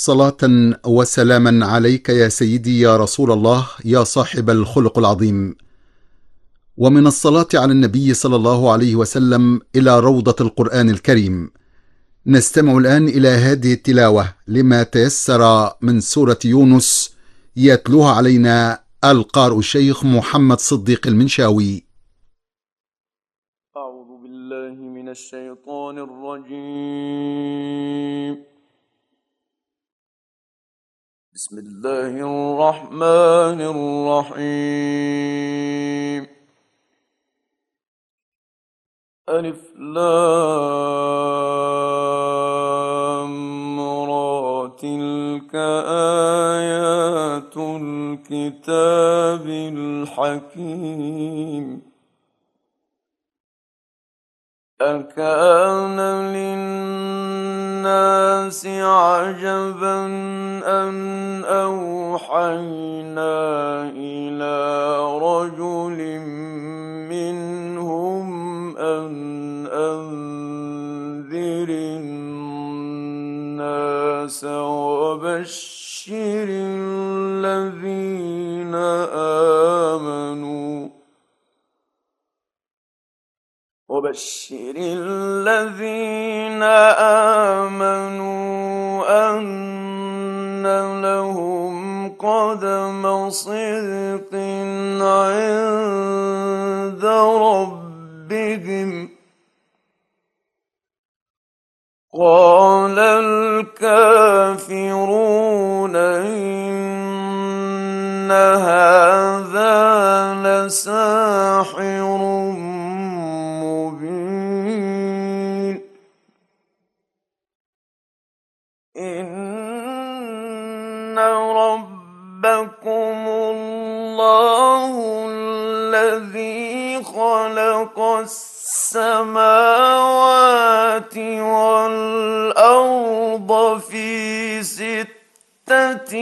صلاة وسلاما عليك يا سيدي يا رسول الله يا صاحب الخلق العظيم. ومن الصلاة على النبي صلى الله عليه وسلم إلى روضة القرآن الكريم. نستمع الآن إلى هذه التلاوة لما تيسر من سورة يونس، يتلوها علينا القارئ الشيخ محمد صديق المنشاوي. أعوذ بالله من الشيطان الرجيم. بسم الله الرحمن الرحيم. ألف لام را، تلك آيات الكتاب الحكيم. أكان للناس عجبا أن أوحينا إلى رجل منهم أن أنذر الناس وبشر الذين آمنوا أن لهم قدم صدق عند ربهم. قال الكافرون إن هذا لساحر مبين. إن ربكم الله الذي خلق السماوات والأرض في 6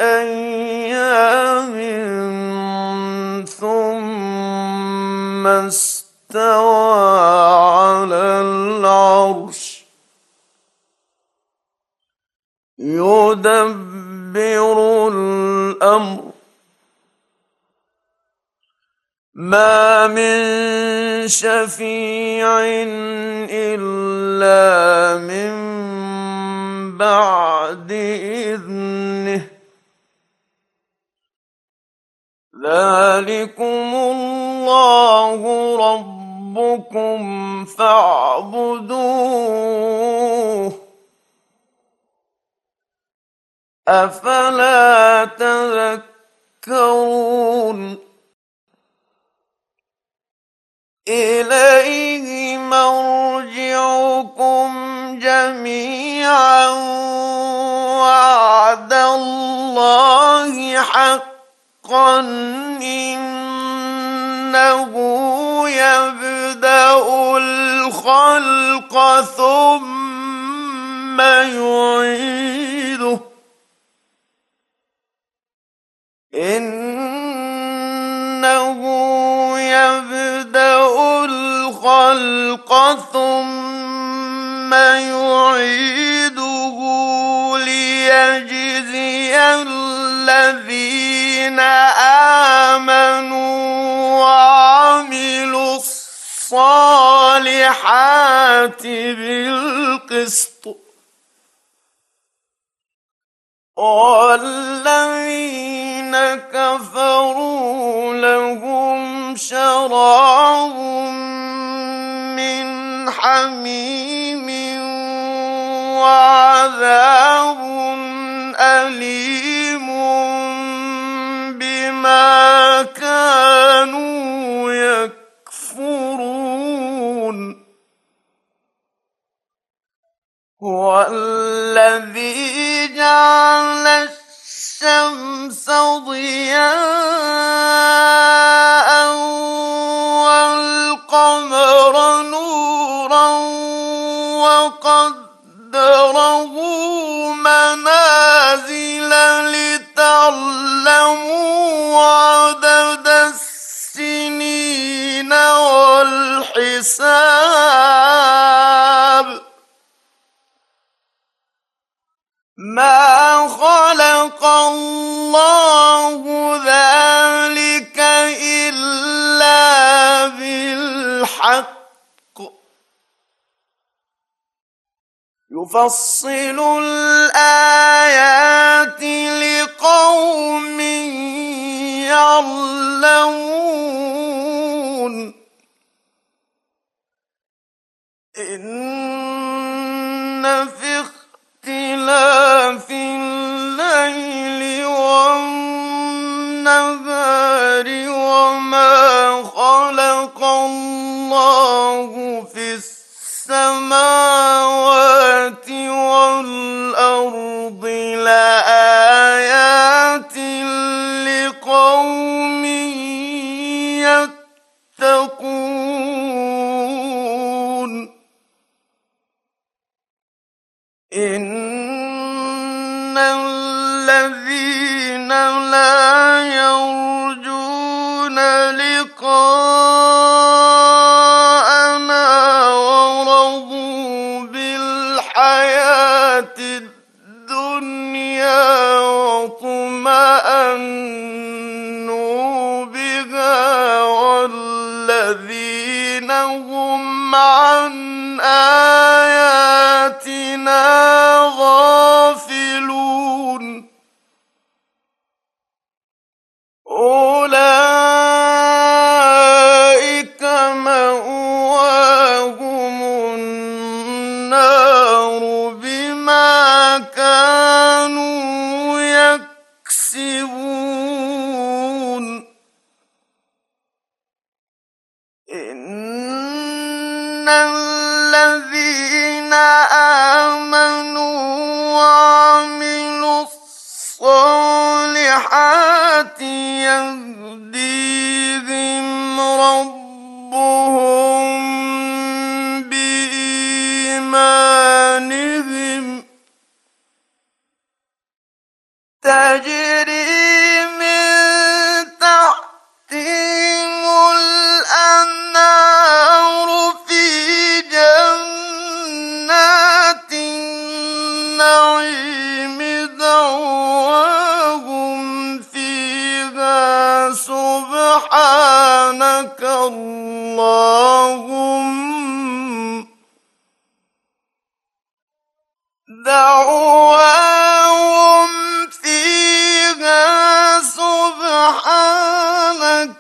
أيام ثم استوى على العرش يدبر الأمر. ما من شفيع إلا من بعد إذنه. ذلكم الله ربكم فاعبدوه أفلا تذكرون. إليه مرجعكم جميعا وعد الله حقا إنه يبدأ الخلق ثم يعيده. إنه يبدأ الخلق ثم يعيده ليجزي الذين آمنوا وعملوا الصالحات بالقسط. والذين كفروا لهم شراب من حميم وعذاب أليم بما كانوا يكفرون. هو الذي جعل الشمس ضياء والقمر نورا وقدره منازل لتعلموا عدد السنين والحساب. ما ما خلق الله ذلك إلا بالحق يفصل الآيات لقوم يعلمون إن في اختلاف الليل والنهار وما خلق الله في السماوات والأرض لآيات لقوم يتقون إن الذين لا يرجون لقاءنا ورضوا بالحياة الدنيا واطمأنوا بها والذين هم عن آياتنا غافلون أولئك مأواهم النار بما كانوا يكسبون إن الذين آمنوا وعملوا الصالحات يهديهم ربهم بإيمانهم تجري من تحتهم الأنهار في جنات النعيم دعواهم فيها سبحانك اللهم دعواهم فيها سبحانك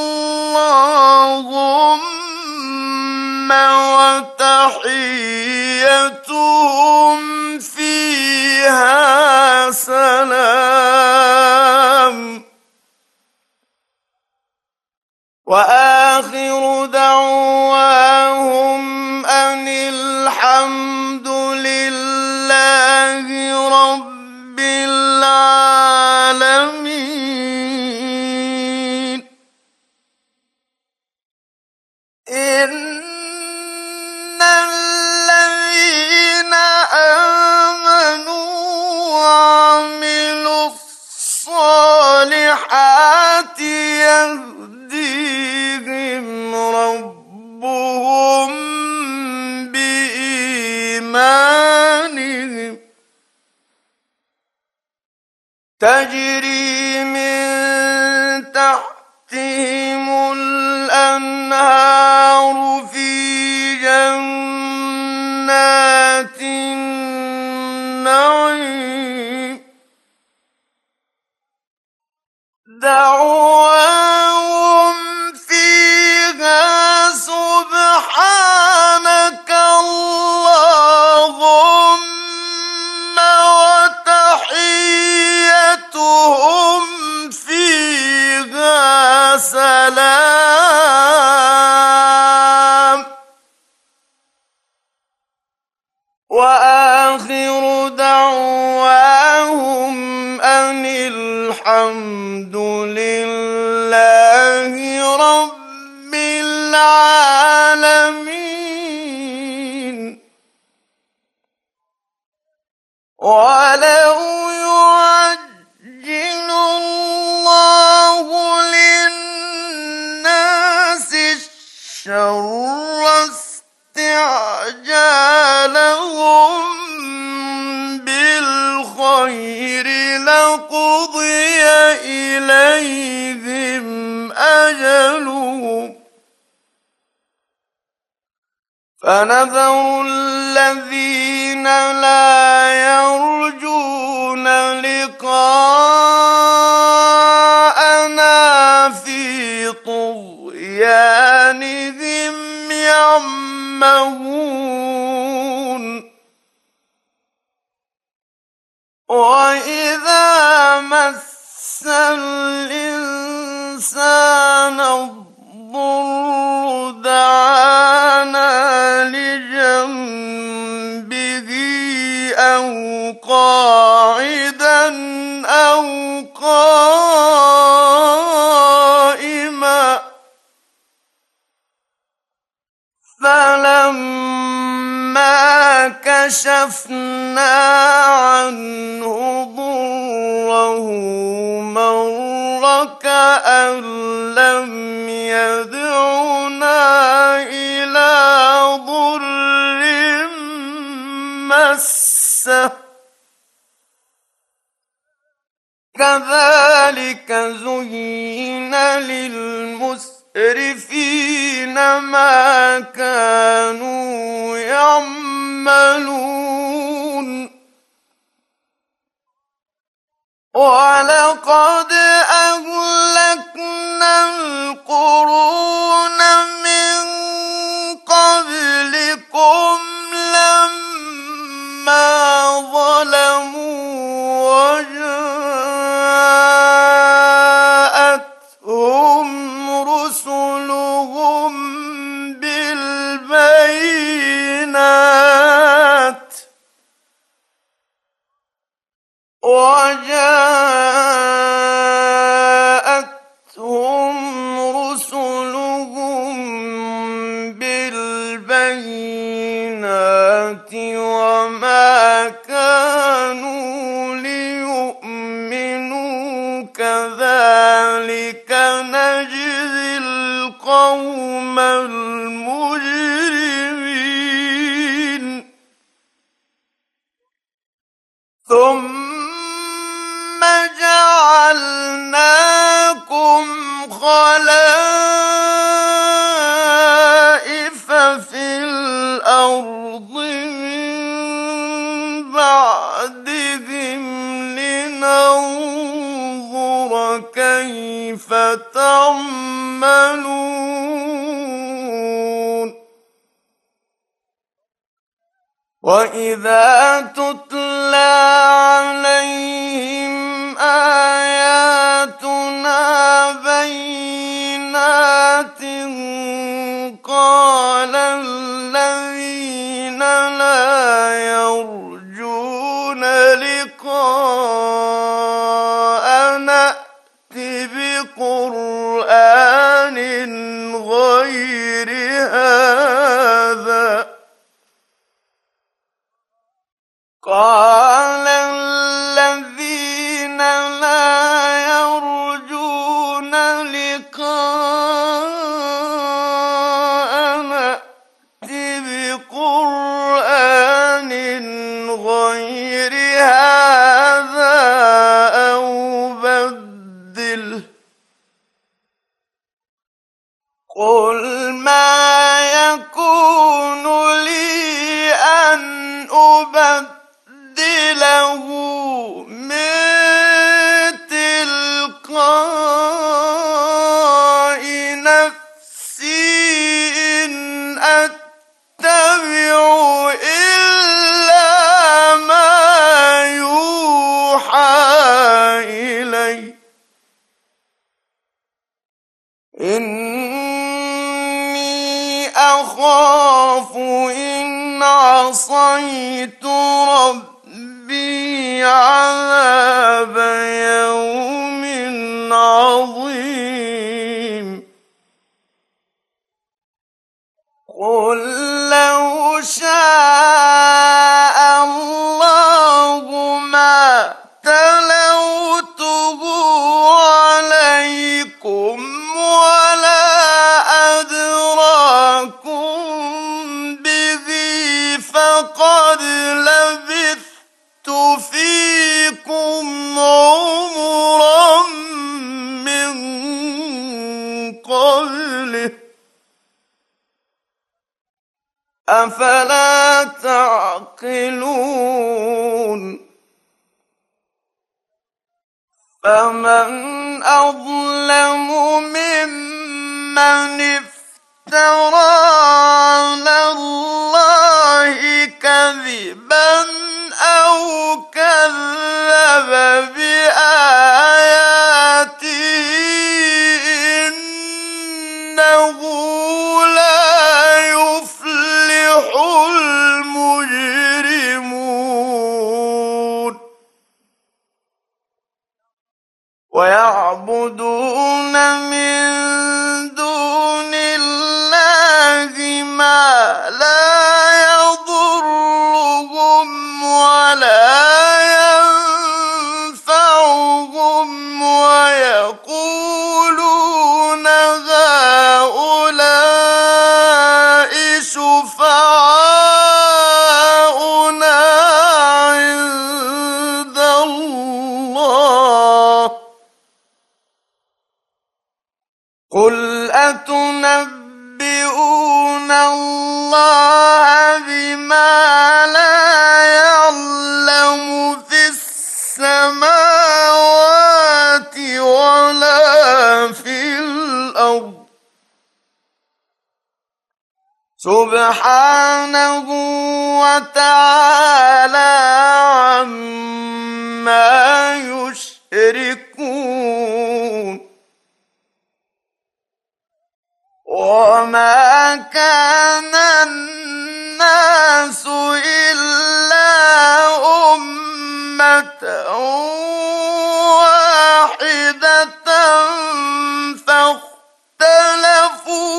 اللهم وتحيتهم فيها سلام وآخر دعواهم أن الحمد لله رب العالمين إن الذين آمنوا وعملوا الصالحات يهديهم ربهم بإيمانهم تجري من تحتهم الأنهار في جنات النعيم دعواهم فيها سبحانك اللهم وتحيتهم فيها سلام وآخر دعواهم أن الحمد لله الخير لقضي إليهم أجلهم فنذر الذين لا يرجون لقاءنا في طغيانهم يعمهون وإذا مس الإنسان الضر دعانا لجنبه أو قاعدا أو قائما فلما كشفنا عنه ضره مر كأن لم يدعنا إلى ضر مسه كذلك زين للمسرفين ما كانوا يعملون ولقد أهلكنا القرون من قبلكم لما ظلموا وجاءتهم رسلهم بالبينات وما كانوا ليؤمنوا كذلك نجزي القوم المجرمين ثم جعلناكم خلائف في الأرض من بعدهم لننظر كيف تعملون وإذا تتلى عليهم آياتنا بينات قال الذين لا يرجون لقاءنا ائت بقرآن غير هذا قال الذين لا يرجون لقاءنا ائت بقرآن غير هذا أو بدله قل ما يكون لي أن أبدله من تلقاء نفسي إن أتبع إلا ما يوحى إلي إني أخاف إن عصيت ربي عذاب يوم عظيم قل لو شاء الله ما تلوته عليكم ولا أدراكم به فقد لبثت فيكم أفلا تعقلون فمن أظلم ممن افترى على الله كذبا أو كذب بآياته إنه لا يفلح المجرمون ويعبدون من دون الله ما لا يضرهم ولا ينفعهم ويقولون هؤلاء شفعاؤنا عند الله قل أتنبئون الله بما لا يعلم في السماوات ولا في الأرض سبحانه وتعالى عما يشركون وما كان الناس إلا أمة واحدة فاختلفوا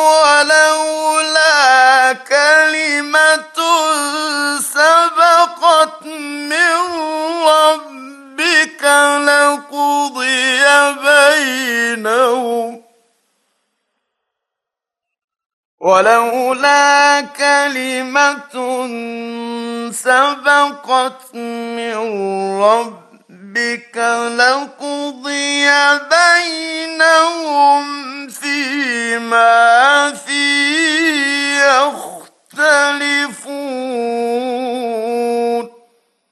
ولولا كلمة سبقت من ربك لقضي بينهم ولولا كلمة سبقت من ربك لقضي بينهم فيما فيه يختلفون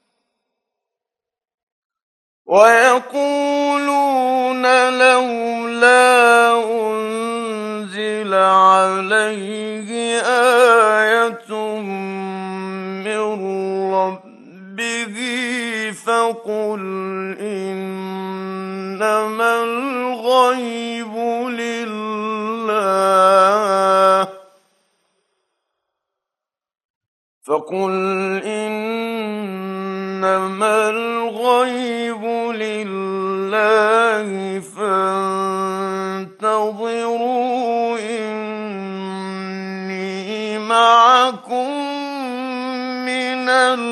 ويقولون لولا أنزل عليه آية من ربه فقل إنما الغيب لله فانتظروا إني معكم من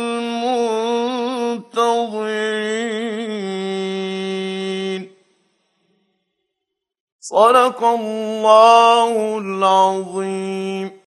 المنتظرين صدق الله العظيم.